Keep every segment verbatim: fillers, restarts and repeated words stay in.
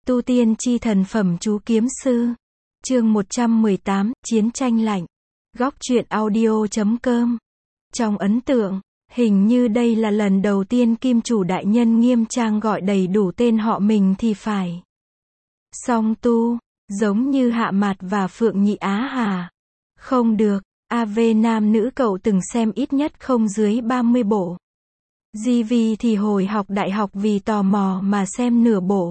Tu tiên chi thần phẩm chú kiếm sư. Chương một trăm mười tám, Chiến tranh lạnh. Góc truyện audio chấm com. Trong ấn tượng, hình như đây là lần đầu tiên kim chủ đại nhân nghiêm trang gọi đầy đủ tên họ mình thì phải. Song tu, giống như Hạ Mạt và Phượng Nhị Á Hà. Không được, a vê nam nữ cậu từng xem ít nhất không dưới ba mươi bộ. giê vê thì hồi học đại học vì tò mò mà xem nửa bộ.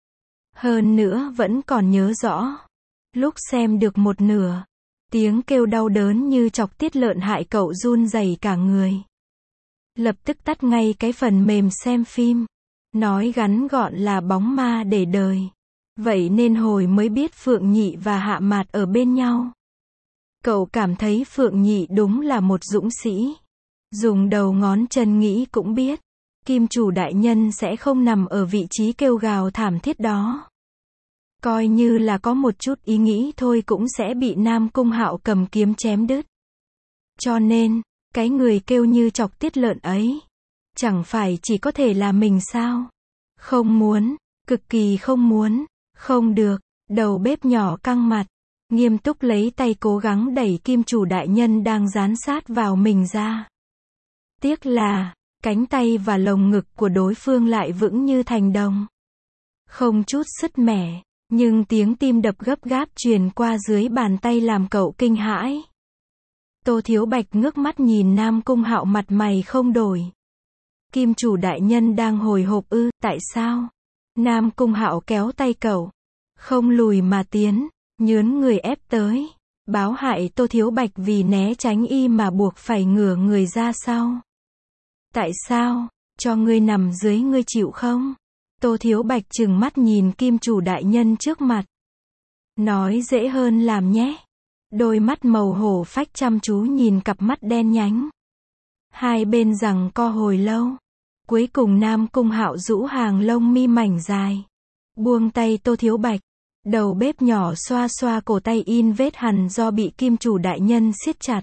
Hơn nữa vẫn còn nhớ rõ. Lúc xem được một nửa, tiếng kêu đau đớn như chọc tiết lợn hại cậu run rẩy cả người. Lập tức tắt ngay cái phần mềm xem phim. Nói ngắn gọn là bóng ma để đời. Vậy nên hồi mới biết Phượng Nhị và Hạ Mạt ở bên nhau. Cậu cảm thấy Phượng Nhị đúng là một dũng sĩ. Dùng đầu ngón chân nghĩ cũng biết, kim chủ đại nhân sẽ không nằm ở vị trí kêu gào thảm thiết đó. Coi như là có một chút ý nghĩ thôi cũng sẽ bị Nam Cung Hạo cầm kiếm chém đứt. Cho nên, cái người kêu như chọc tiết lợn ấy, chẳng phải chỉ có thể là mình sao? Không muốn, cực kỳ không muốn, không được, đầu bếp nhỏ căng mặt, nghiêm túc lấy tay cố gắng đẩy kim chủ đại nhân đang dán sát vào mình ra. Tiếc là, cánh tay và lồng ngực của đối phương lại vững như thành đồng. Không chút sứt mẻ, nhưng tiếng tim đập gấp gáp truyền qua dưới bàn tay làm cậu kinh hãi. Tô Thiếu Bạch ngước mắt nhìn Nam Cung Hạo mặt mày không đổi. Kim chủ đại nhân đang hồi hộp ư, tại sao? Nam Cung Hạo kéo tay cậu, không lùi mà tiến, nhướn người ép tới, báo hại Tô Thiếu Bạch vì né tránh y mà buộc phải ngửa người ra sau. Tại sao? Cho ngươi nằm dưới ngươi chịu không? Tô Thiếu Bạch trừng mắt nhìn kim chủ đại nhân trước mặt. Nói dễ hơn làm nhé. Đôi mắt màu hổ phách chăm chú nhìn cặp mắt đen nhánh. Hai bên giằng co hồi lâu. Cuối cùng Nam Cung Hạo rũ hàng lông mi mảnh dài. Buông tay Tô Thiếu Bạch. Đầu bếp nhỏ xoa xoa cổ tay in vết hằn do bị kim chủ đại nhân siết chặt.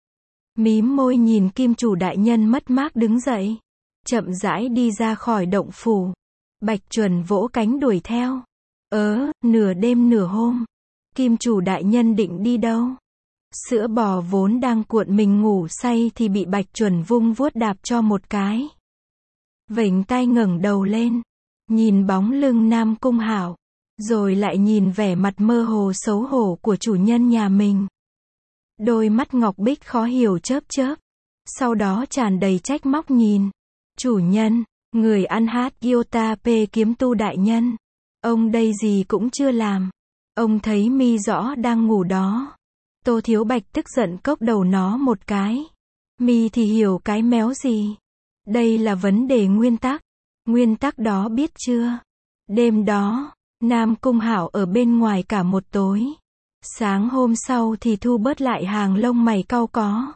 Mím môi nhìn kim chủ đại nhân mất mát đứng dậy. Chậm rãi đi ra khỏi động phủ. Bạch Chuẩn vỗ cánh đuổi theo. Ớ, nửa đêm nửa hôm. Kim chủ đại nhân định đi đâu? Sữa bò vốn đang cuộn mình ngủ say thì bị Bạch Chuẩn vung vuốt đạp cho một cái. Vểnh tai ngẩng đầu lên. Nhìn bóng lưng Nam Cung Hạo. Rồi lại nhìn vẻ mặt mơ hồ xấu hổ của chủ nhân nhà mình. Đôi mắt ngọc bích khó hiểu chớp chớp. Sau đó tràn đầy trách móc nhìn. Chủ nhân, người ăn hát Yota P kiếm tu đại nhân. Ông đây gì cũng chưa làm. Ông thấy mi rõ đang ngủ đó. Tô Thiếu Bạch tức giận cốc đầu nó một cái. Mi thì hiểu cái méo gì. Đây là vấn đề nguyên tắc. Nguyên tắc đó biết chưa? Đêm đó, Nam Cung Hạo ở bên ngoài cả một tối. Sáng hôm sau thì thu bớt lại hàng lông mày cau có.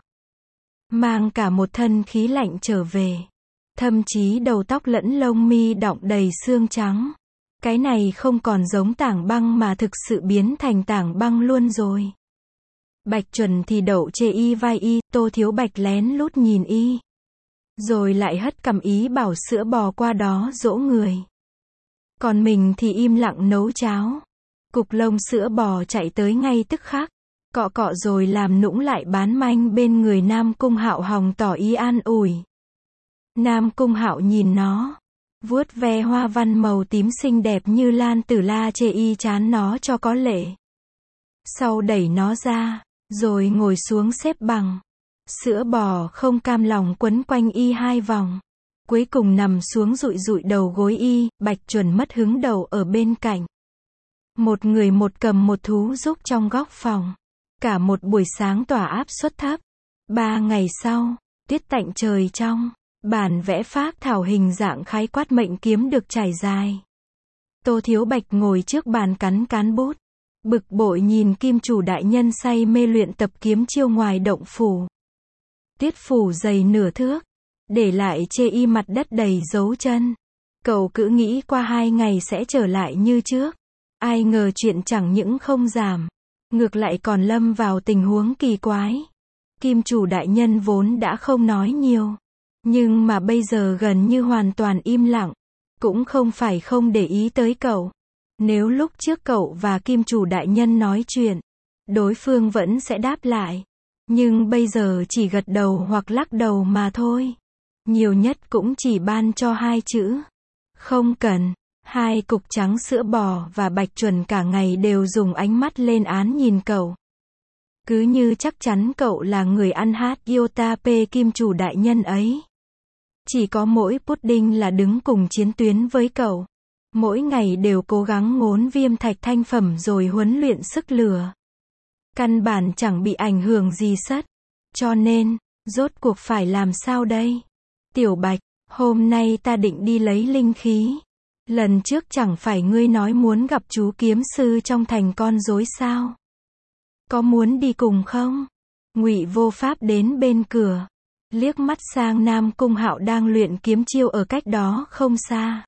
Mang cả một thân khí lạnh trở về. Thậm chí đầu tóc lẫn lông mi đọng đầy xương trắng. Cái này không còn giống tảng băng mà thực sự biến thành tảng băng luôn rồi. Bạch Chuẩn thì đậu chê y vai y, Tô Thiếu Bạch lén lút nhìn y. Rồi lại hất cằm ý bảo sữa bò qua đó dỗ người. Còn mình thì im lặng nấu cháo. Cục lông sữa bò chạy tới ngay tức khắc. Cọ cọ rồi làm nũng lại bán manh bên người Nam Cung Hạo hòng tỏ ý an ủi. Nam Cung Hạo nhìn nó. Vuốt ve hoa văn màu tím xinh đẹp như lan tử la chê y chán nó cho có lệ. Sau đẩy nó ra, rồi ngồi xuống xếp bằng. Sữa bò không cam lòng quấn quanh y hai vòng. Cuối cùng nằm xuống dụi dụi đầu gối y, Bạch Chuẩn mất hứng đầu ở bên cạnh. Một người một cầm một thú giúp trong góc phòng. Cả một buổi sáng tỏa áp suất thấp. Ba ngày sau, tuyết tạnh trời trong. Bản vẽ phác thảo hình dạng khái quát mệnh kiếm được trải dài. Tô Thiếu Bạch ngồi trước bàn cắn cán bút. Bực bội nhìn kim chủ đại nhân say mê luyện tập kiếm chiêu ngoài động phủ. Tuyết phủ dày nửa thước. Để lại chê y mặt đất đầy dấu chân. Cậu cứ nghĩ qua hai ngày sẽ trở lại như trước. Ai ngờ chuyện chẳng những không giảm. Ngược lại còn lâm vào tình huống kỳ quái. Kim chủ đại nhân vốn đã không nói nhiều. Nhưng mà bây giờ gần như hoàn toàn im lặng. Cũng không phải không để ý tới cậu. Nếu lúc trước cậu và kim chủ đại nhân nói chuyện, đối phương vẫn sẽ đáp lại. Nhưng bây giờ chỉ gật đầu hoặc lắc đầu mà thôi. Nhiều nhất cũng chỉ ban cho hai chữ. Không cần. Hai cục trắng sữa bò và Bạch Chuẩn cả ngày đều dùng ánh mắt lên án nhìn cậu. Cứ như chắc chắn cậu là người ăn hát Iota P kim chủ đại nhân ấy. Chỉ có mỗi Pudding là đứng cùng chiến tuyến với cậu. Mỗi ngày đều cố gắng ngốn viêm thạch thanh phẩm rồi huấn luyện sức lửa. Căn bản chẳng bị ảnh hưởng gì sất. Cho nên, rốt cuộc phải làm sao đây? Tiểu Bạch, hôm nay ta định đi lấy linh khí. Lần trước chẳng phải ngươi nói muốn gặp chú kiếm sư trong thành con rối sao? Có muốn đi cùng không? Ngụy Vô Pháp đến bên cửa, liếc mắt sang Nam Cung Hạo đang luyện kiếm chiêu ở cách đó không xa.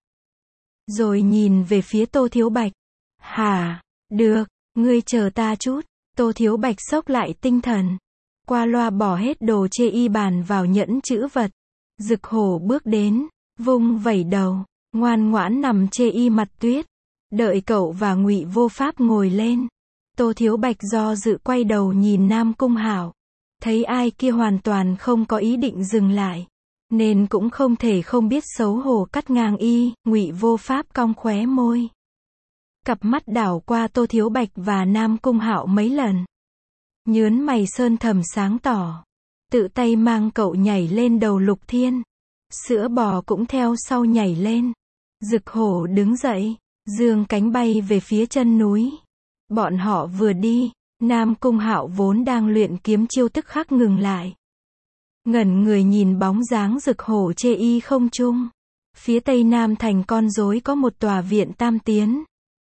Rồi nhìn về phía Tô Thiếu Bạch. Hả? Được, ngươi chờ ta chút. Tô Thiếu Bạch xốc lại tinh thần. Qua loa bỏ hết đồ chê y bàn vào nhẫn chữ vật. Dực Hổ bước đến, vung vẩy đầu, ngoan ngoãn nằm chê y mặt tuyết. Đợi cậu và Ngụy Vô Pháp ngồi lên. Tô Thiếu Bạch do dự quay đầu nhìn Nam Cung Hạo. Thấy ai kia hoàn toàn không có ý định dừng lại. Nên cũng không thể không biết xấu hổ cắt ngang y. Ngụy Vô Pháp cong khóe môi. Cặp mắt đảo qua Tô Thiếu Bạch và Nam Cung Hạo mấy lần. Nhớn mày sơn thầm sáng tỏ. Tự tay mang cậu nhảy lên đầu Lục Thiên. Sữa bò cũng theo sau nhảy lên. Dực Hổ đứng dậy, giương cánh bay về phía chân núi. Bọn họ vừa đi, Nam Cung Hạo vốn đang luyện kiếm chiêu tức khắc ngừng lại. Ngẩn người nhìn bóng dáng Dực Hổ chê y không trung. Phía tây nam thành con rối có một tòa viện tam tiến.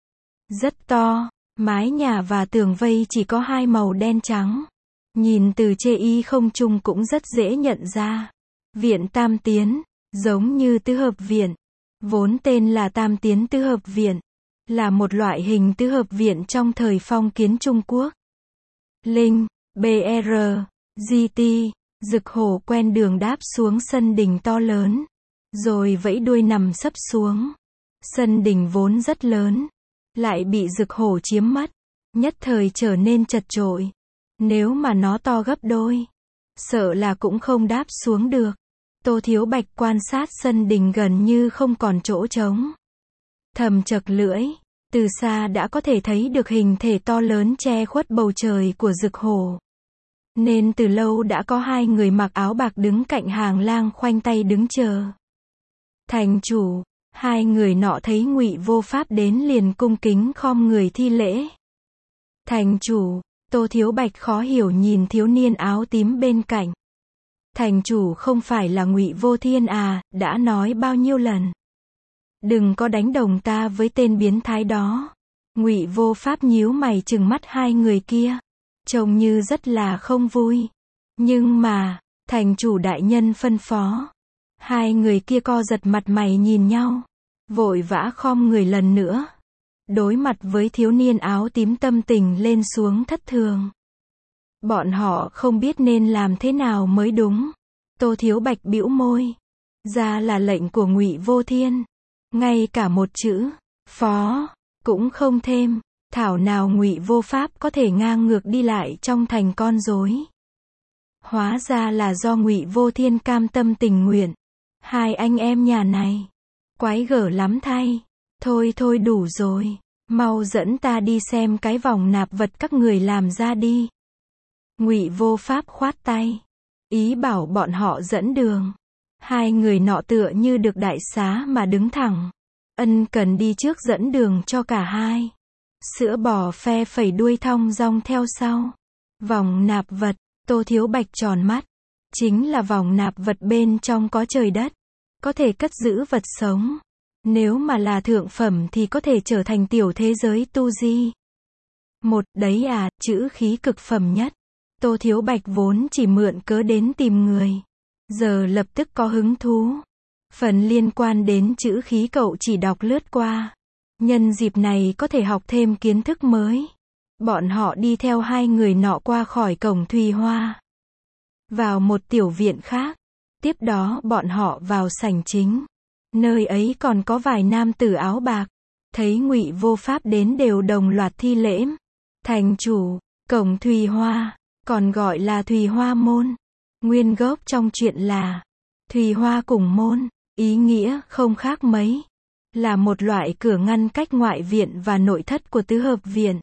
Rất to, mái nhà và tường vây chỉ có hai màu đen trắng. Nhìn từ chê y không trung cũng rất dễ nhận ra. Viện tam tiến, giống như tứ hợp viện. Vốn tên là Tam Tiến Tứ Hợp Viện. Là một loại hình tứ hợp viện trong thời phong kiến Trung Quốc. Linh, bê rờ, giê tê, Dực Hổ quen đường đáp xuống sân đình to lớn. Rồi vẫy đuôi nằm sấp xuống. Sân đình vốn rất lớn. Lại bị Dực Hổ chiếm mất. Nhất thời trở nên chật chội. Nếu mà nó to gấp đôi, sợ là cũng không đáp xuống được. Tô Thiếu Bạch quan sát sân đình gần như không còn chỗ trống. Thầm chật lưỡi, từ xa đã có thể thấy được hình thể to lớn che khuất bầu trời của Dực Hổ. Nên từ lâu đã có hai người mặc áo bạc đứng cạnh hàng lang khoanh tay đứng chờ. Thành chủ, hai người nọ thấy Ngụy Vô Pháp đến liền cung kính khom người thi lễ. Thành chủ, Tô Thiếu Bạch khó hiểu nhìn thiếu niên áo tím bên cạnh. Thành chủ không phải là Ngụy Vô Thiên à, đã nói bao nhiêu lần. Đừng có đánh đồng ta với tên biến thái đó. Ngụy Vô Pháp nhíu mày trừng mắt hai người kia. Trông như rất là không vui. Nhưng mà, thành chủ đại nhân phân phó. Hai người kia co giật mặt mày nhìn nhau. Vội vã khom người lần nữa. Đối mặt với thiếu niên áo tím tâm tình lên xuống thất thường. Bọn họ không biết nên làm thế nào mới đúng. Tô Thiếu Bạch bĩu môi. Ra là lệnh của Ngụy Vô Thiên. Ngay cả một chữ, phó, cũng không thêm. Thảo nào Ngụy Vô Pháp có thể ngang ngược đi lại trong thành con rối. Hóa ra là do Ngụy Vô Thiên cam tâm tình nguyện. Hai anh em nhà này, quái gở lắm thay. Thôi thôi đủ rồi. Mau dẫn ta đi xem cái vòng nạp vật các người làm ra đi. Ngụy Vô Pháp khoát tay. Ý bảo bọn họ dẫn đường. Hai người nọ tựa như được đại xá mà đứng thẳng. Ân cần đi trước dẫn đường cho cả hai. Sữa bò phe phẩy đuôi thong dong theo sau. Vòng nạp vật, Tô Thiếu Bạch tròn mắt. Chính là vòng nạp vật bên trong có trời đất. Có thể cất giữ vật sống. Nếu mà là thượng phẩm thì có thể trở thành tiểu thế giới tu di. Một, đấy à, chữ khí cực phẩm nhất. Tô Thiếu Bạch vốn chỉ mượn cớ đến tìm người. Giờ lập tức có hứng thú. Phần liên quan đến chữ khí cậu chỉ đọc lướt qua. Nhân dịp này có thể học thêm kiến thức mới. Bọn họ đi theo hai người nọ qua khỏi cổng Thùy Hoa. Vào một tiểu viện khác. Tiếp đó bọn họ vào sảnh chính. Nơi ấy còn có vài nam tử áo bạc. thấy Ngụy Vô Pháp đến đều đồng loạt thi lễ. Thành chủ, cổng Thùy Hoa, còn gọi là Thùy Hoa môn. Nguyên gốc trong chuyện là Thùy Hoa cùng môn, ý nghĩa không khác mấy, là một loại cửa ngăn cách ngoại viện và nội thất của tứ hợp viện.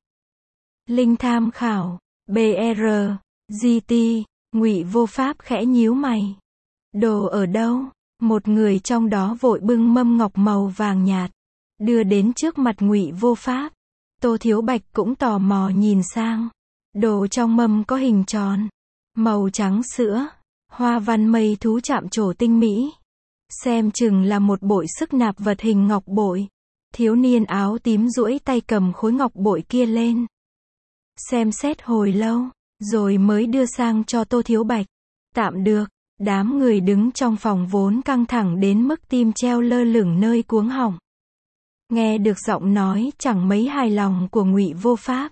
Linh tham khảo, bê rờ, giê tê, Ngụy Vô Pháp khẽ nhíu mày. Đồ ở đâu? Một người trong đó vội bưng mâm ngọc màu vàng nhạt, đưa đến trước mặt Ngụy Vô Pháp. Tô Thiếu Bạch cũng tò mò nhìn sang. Đồ trong mâm có hình tròn, màu trắng sữa, hoa văn mây thú chạm trổ tinh mỹ. Xem chừng là một bội sức nạp vật hình ngọc bội. Thiếu niên áo tím duỗi tay cầm khối ngọc bội kia lên. Xem xét hồi lâu, rồi mới đưa sang cho Tô Thiếu Bạch. Tạm được. Đám người đứng trong phòng vốn căng thẳng đến mức tim treo lơ lửng nơi cuống họng. Nghe được giọng nói chẳng mấy hài lòng của Ngụy Vô Pháp,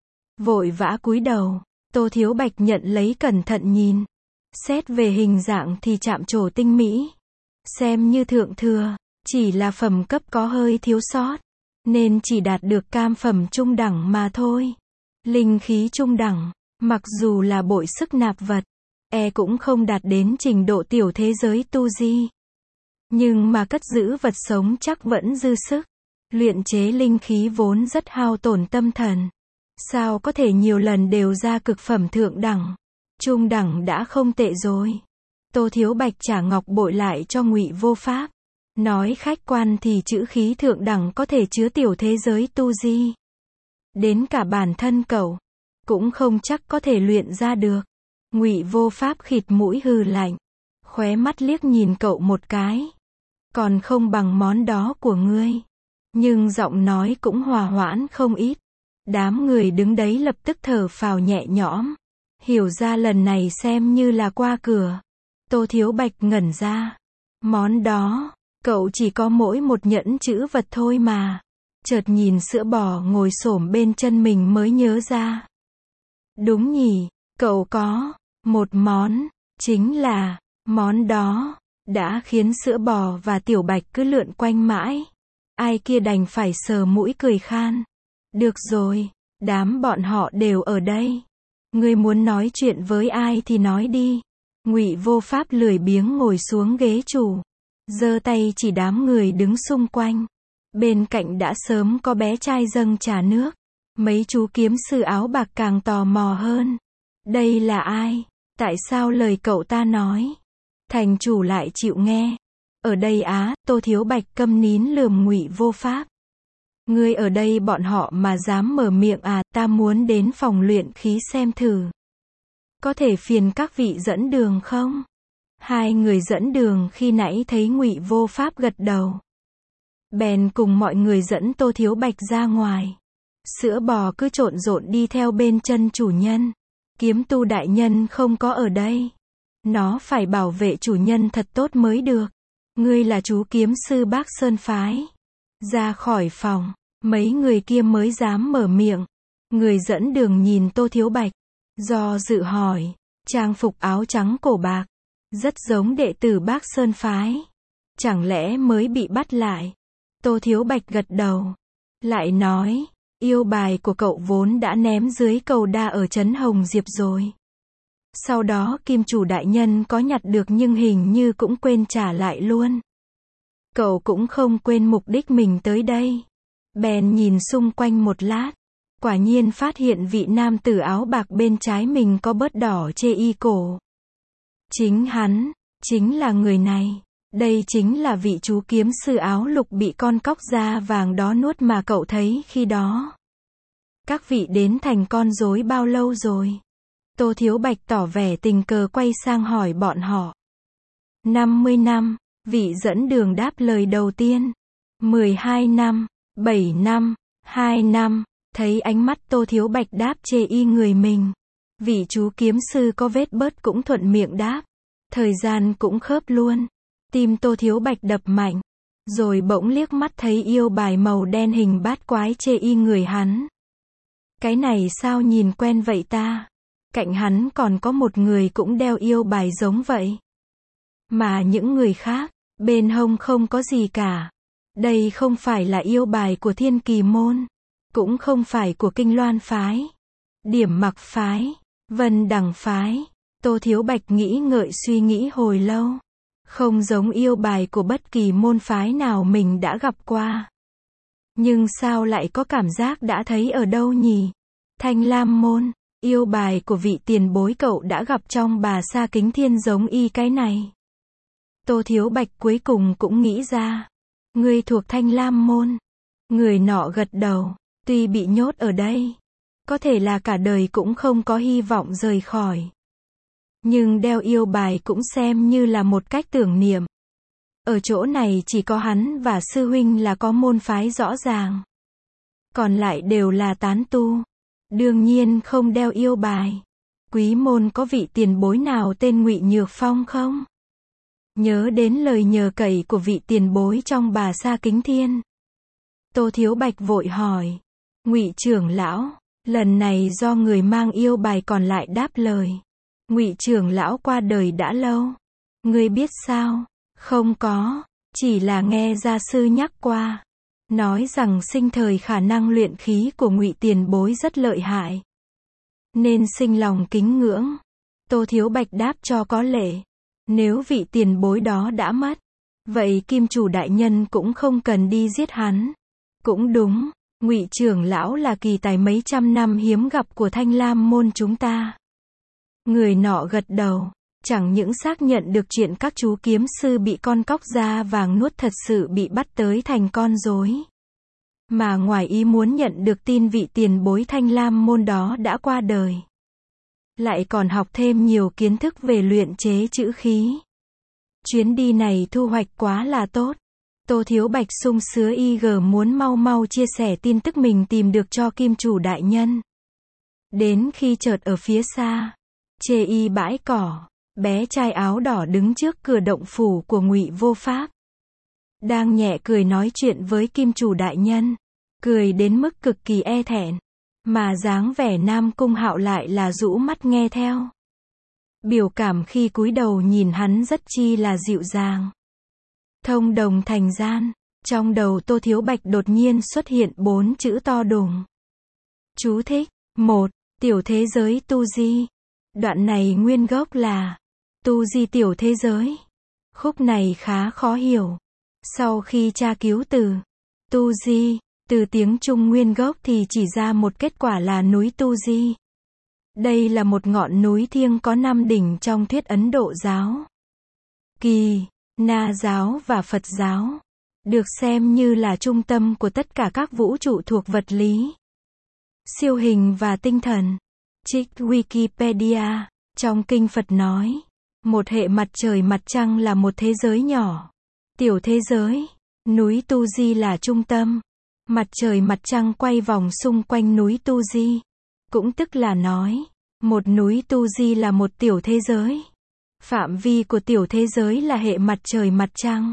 vội vã cúi đầu. Tô Thiếu Bạch nhận lấy cẩn thận nhìn. Xét về hình dạng thì chạm trổ tinh mỹ, xem như thượng thừa, chỉ là phẩm cấp có hơi thiếu sót, nên chỉ đạt được cam phẩm trung đẳng mà thôi. Linh khí trung đẳng, mặc dù là bội sức nạp vật, e cũng không đạt đến trình độ tiểu thế giới tu di. Nhưng mà cất giữ vật sống chắc vẫn dư sức. Luyện chế linh khí vốn rất hao tổn tâm thần. Sao có thể nhiều lần đều ra cực phẩm thượng đẳng? Trung đẳng đã không tệ rồi. Tô Thiếu Bạch trả ngọc bội lại cho Ngụy Vô Pháp. Nói khách quan thì chữ khí thượng đẳng có thể chứa tiểu thế giới tu di. Đến cả bản thân cậu cũng không chắc có thể luyện ra được. Ngụy Vô Pháp khịt mũi hừ lạnh, khóe mắt liếc nhìn cậu một cái. Còn không bằng món đó của ngươi. Nhưng giọng nói cũng hòa hoãn không ít. Đám người đứng đấy lập tức thở phào nhẹ nhõm. Hiểu ra lần này xem như là qua cửa. Tô Thiếu Bạch ngẩn ra. Món đó, cậu chỉ có mỗi một nhẫn chữ vật thôi mà. Chợt nhìn sữa bò ngồi xổm bên chân mình mới nhớ ra. Đúng nhỉ, cậu có một món, chính là món đó, đã khiến sữa bò và Tiểu Bạch cứ lượn quanh mãi. Ai kia đành phải sờ mũi cười khan. Được rồi, đám bọn họ đều ở đây. Ngươi muốn nói chuyện với ai thì nói đi. Ngụy Vô Pháp lười biếng ngồi xuống ghế chủ, giơ tay chỉ đám người đứng xung quanh. Bên cạnh đã sớm có bé trai dâng trà nước. Mấy chú kiếm sư áo bạc càng tò mò hơn. Đây là ai? Tại sao lời cậu ta nói thành chủ lại chịu nghe? Ở đây á? Tô Thiếu Bạch câm nín lườm Ngụy Vô Pháp. Ngươi ở đây bọn họ mà dám mở miệng à? Ta muốn đến phòng luyện khí xem thử. Có thể phiền các vị dẫn đường không? Hai người dẫn đường khi nãy thấy Ngụy Vô Pháp gật đầu, bèn cùng mọi người dẫn Tô Thiếu Bạch ra ngoài. Sữa bò cứ trộn rộn đi theo bên chân chủ nhân. Kiếm tu đại nhân không có ở đây. Nó phải bảo vệ chủ nhân thật tốt mới được. Ngươi là chú kiếm sư Bác Sơn phái. Ra khỏi phòng, mấy người kia mới dám mở miệng. Người dẫn đường nhìn Tô Thiếu Bạch, do dự hỏi. Trang phục áo trắng cổ bạc, rất giống đệ tử Bác Sơn phái. Chẳng lẽ mới bị bắt lại? Tô Thiếu Bạch gật đầu, lại nói. Yêu bài của cậu vốn đã ném dưới cầu đa ở trấn Hồng Diệp rồi. Sau đó kim chủ đại nhân có nhặt được nhưng hình như cũng quên trả lại luôn. Cậu cũng không quên mục đích mình tới đây. Bèn nhìn xung quanh một lát. Quả nhiên phát hiện vị nam tử áo bạc bên trái mình có bớt đỏ chê y cổ. Chính hắn, chính là người này. Đây chính là vị chú kiếm sư áo lục bị con cóc da vàng đó nuốt mà cậu thấy khi đó. Các vị đến thành con rối bao lâu rồi? Tô Thiếu Bạch tỏ vẻ tình cờ quay sang hỏi bọn họ. năm mươi năm, vị dẫn đường đáp lời đầu tiên. mười hai năm, bảy năm, hai năm, thấy ánh mắt Tô Thiếu Bạch đáp chê y người mình. Vị chú kiếm sư có vết bớt cũng thuận miệng đáp. Thời gian cũng khớp luôn. Tim Tô Thiếu Bạch đập mạnh. Rồi bỗng liếc mắt thấy yêu bài màu đen hình bát quái chê y người hắn. Cái này sao nhìn quen vậy ta? Cạnh hắn còn có một người cũng đeo yêu bài giống vậy. Mà những người khác, bên hông không có gì cả. Đây không phải là yêu bài của Thiên Kỳ môn, cũng không phải của Kinh Loan phái, Điểm Mặc phái, Vân Đằng phái. Tô Thiếu Bạch nghĩ ngợi suy nghĩ hồi lâu. Không giống yêu bài của bất kỳ môn phái nào mình đã gặp qua. Nhưng sao lại có cảm giác đã thấy ở đâu nhỉ? Thanh Lam môn, yêu bài của vị tiền bối cậu đã gặp trong Bà Sa Kính Thiên giống y cái này. Tô Thiếu Bạch cuối cùng cũng nghĩ ra. Ngươi thuộc Thanh Lam môn. Người nọ gật đầu, tuy bị nhốt ở đây, có thể là cả đời cũng không có hy vọng rời khỏi. Nhưng đeo yêu bài cũng xem như là một cách tưởng niệm. Ở chỗ này chỉ có hắn và sư huynh là có môn phái rõ ràng. Còn lại đều là tán tu. Đương nhiên không đeo yêu bài. Quý môn có vị tiền bối nào tên Ngụy Nhược Phong không? Nhớ đến lời nhờ cậy của vị tiền bối trong Bà Sa Kính Thiên. Tô Thiếu Bạch vội hỏi. Ngụy trưởng lão, lần này do người mang yêu bài còn lại đáp lời. Ngụy trưởng lão qua đời đã lâu. Ngươi biết sao? Không có, chỉ là nghe gia sư nhắc qua. Nói rằng sinh thời khả năng luyện khí của Ngụy tiền bối rất lợi hại. Nên sinh lòng kính ngưỡng. Tô Thiếu Bạch đáp cho có lệ. Nếu vị tiền bối đó đã mất, vậy Kim chủ đại nhân cũng không cần đi giết hắn. Cũng đúng, Ngụy trưởng lão là kỳ tài mấy trăm năm hiếm gặp của Thanh Lam môn chúng ta. Người nọ gật đầu, chẳng những xác nhận được chuyện các chú kiếm sư bị con cóc da vàng nuốt thật sự bị bắt tới thành con rối, mà ngoài ý muốn nhận được tin vị tiền bối Thanh Lam môn đó đã qua đời. Lại còn học thêm nhiều kiến thức về luyện chế chữ khí. Chuyến đi này thu hoạch quá là tốt. Tô Thiếu Bạch sung sướng y gờ muốn mau mau chia sẻ tin tức mình tìm được cho Kim chủ đại nhân. Đến khi chợt ở phía xa, chê y bãi cỏ, bé trai áo đỏ đứng trước cửa động phủ của Ngụy Vô Pháp. Đang nhẹ cười nói chuyện với Kim chủ đại nhân, cười đến mức cực kỳ e thẹn, mà dáng vẻ Nam Cung Hạo lại là rũ mắt nghe theo. Biểu cảm khi cúi đầu nhìn hắn rất chi là dịu dàng. Thông đồng thành gian, trong đầu Tô Thiếu Bạch đột nhiên xuất hiện bốn chữ to đùng. Chú thích: một. Tiểu thế giới tu di. Đoạn này nguyên gốc là tu di tiểu thế giới. Khúc này khá khó hiểu. Sau khi tra cứu từ tu di, từ tiếng Trung nguyên gốc thì chỉ ra một kết quả là núi Tu Di. Đây là một ngọn núi thiêng có năm đỉnh trong thuyết Ấn Độ giáo, Kỳ, Na giáo và Phật giáo. Được xem như là trung tâm của tất cả các vũ trụ thuộc vật lý, siêu hình và tinh thần. Trích Wikipedia, trong kinh Phật nói, một hệ mặt trời mặt trăng là một thế giới nhỏ, tiểu thế giới, núi Tu Di là trung tâm. Mặt trời mặt trăng quay vòng xung quanh núi Tu Di. Cũng tức là nói, một núi Tu Di là một tiểu thế giới. Phạm vi của tiểu thế giới là hệ mặt trời mặt trăng.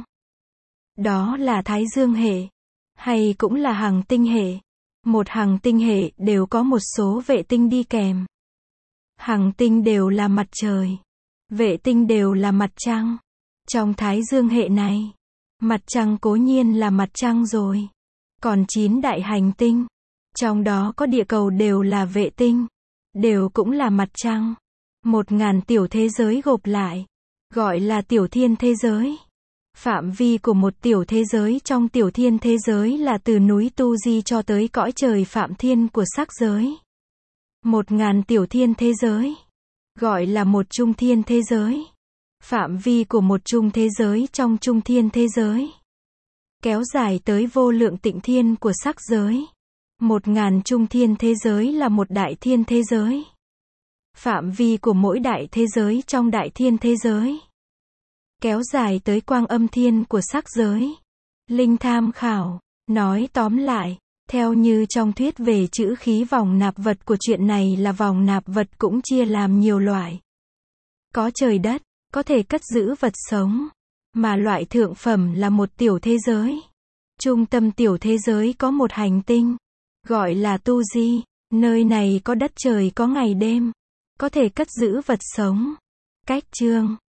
Đó là Thái Dương hệ, hay cũng là hằng tinh hệ. Một hằng tinh hệ đều có một số vệ tinh đi kèm. Hằng tinh đều là mặt trời, vệ tinh đều là mặt trăng. Trong Thái Dương hệ này, mặt trăng cố nhiên là mặt trăng rồi. Còn chín đại hành tinh, trong đó có địa cầu đều là vệ tinh, đều cũng là mặt trăng. Một ngàn tiểu thế giới gộp lại, gọi là tiểu thiên thế giới. Phạm vi của một tiểu thế giới trong tiểu thiên thế giới là từ núi Tu Di cho tới cõi trời Phạm Thiên của sắc giới. Một ngàn tiểu thiên thế giới, gọi là một trung thiên thế giới. Phạm vi của một trung thế giới trong trung thiên thế giới, kéo dài tới vô lượng tịnh thiên của sắc giới. Một ngàn trung thiên thế giới là một đại thiên thế giới. Phạm vi của mỗi đại thế giới trong đại thiên thế giới, kéo dài tới quang âm thiên của sắc giới. Linh tham khảo, nói tóm lại, theo như trong thuyết về chữ khí vòng nạp vật của chuyện này là vòng nạp vật cũng chia làm nhiều loại. Có trời đất, có thể cất giữ vật sống. Mà loại thượng phẩm là một tiểu thế giới. Trung tâm tiểu thế giới có một hành tinh, gọi là Tu Di. Nơi này có đất trời có ngày đêm, có thể cất giữ vật sống. Cách chương